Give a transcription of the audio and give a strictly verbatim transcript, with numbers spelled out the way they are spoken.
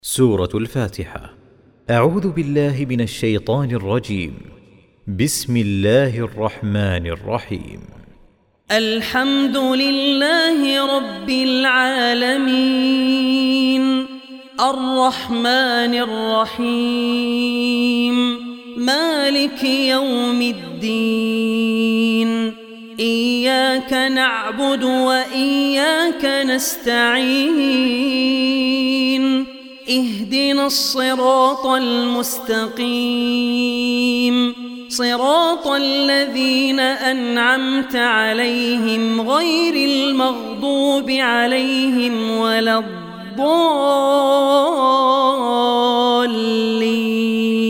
سورة الفاتحة. أعوذ بالله من الشيطان الرجيم. بسم الله الرحمن الرحيم. الحمد لله رب العالمين الرحمن الرحيم مالك يوم الدين إياك نعبد وإياك نستعين اهدنا الصراط المستقيم صراط الذين أنعمت عليهم غير المغضوب عليهم ولا الضالين.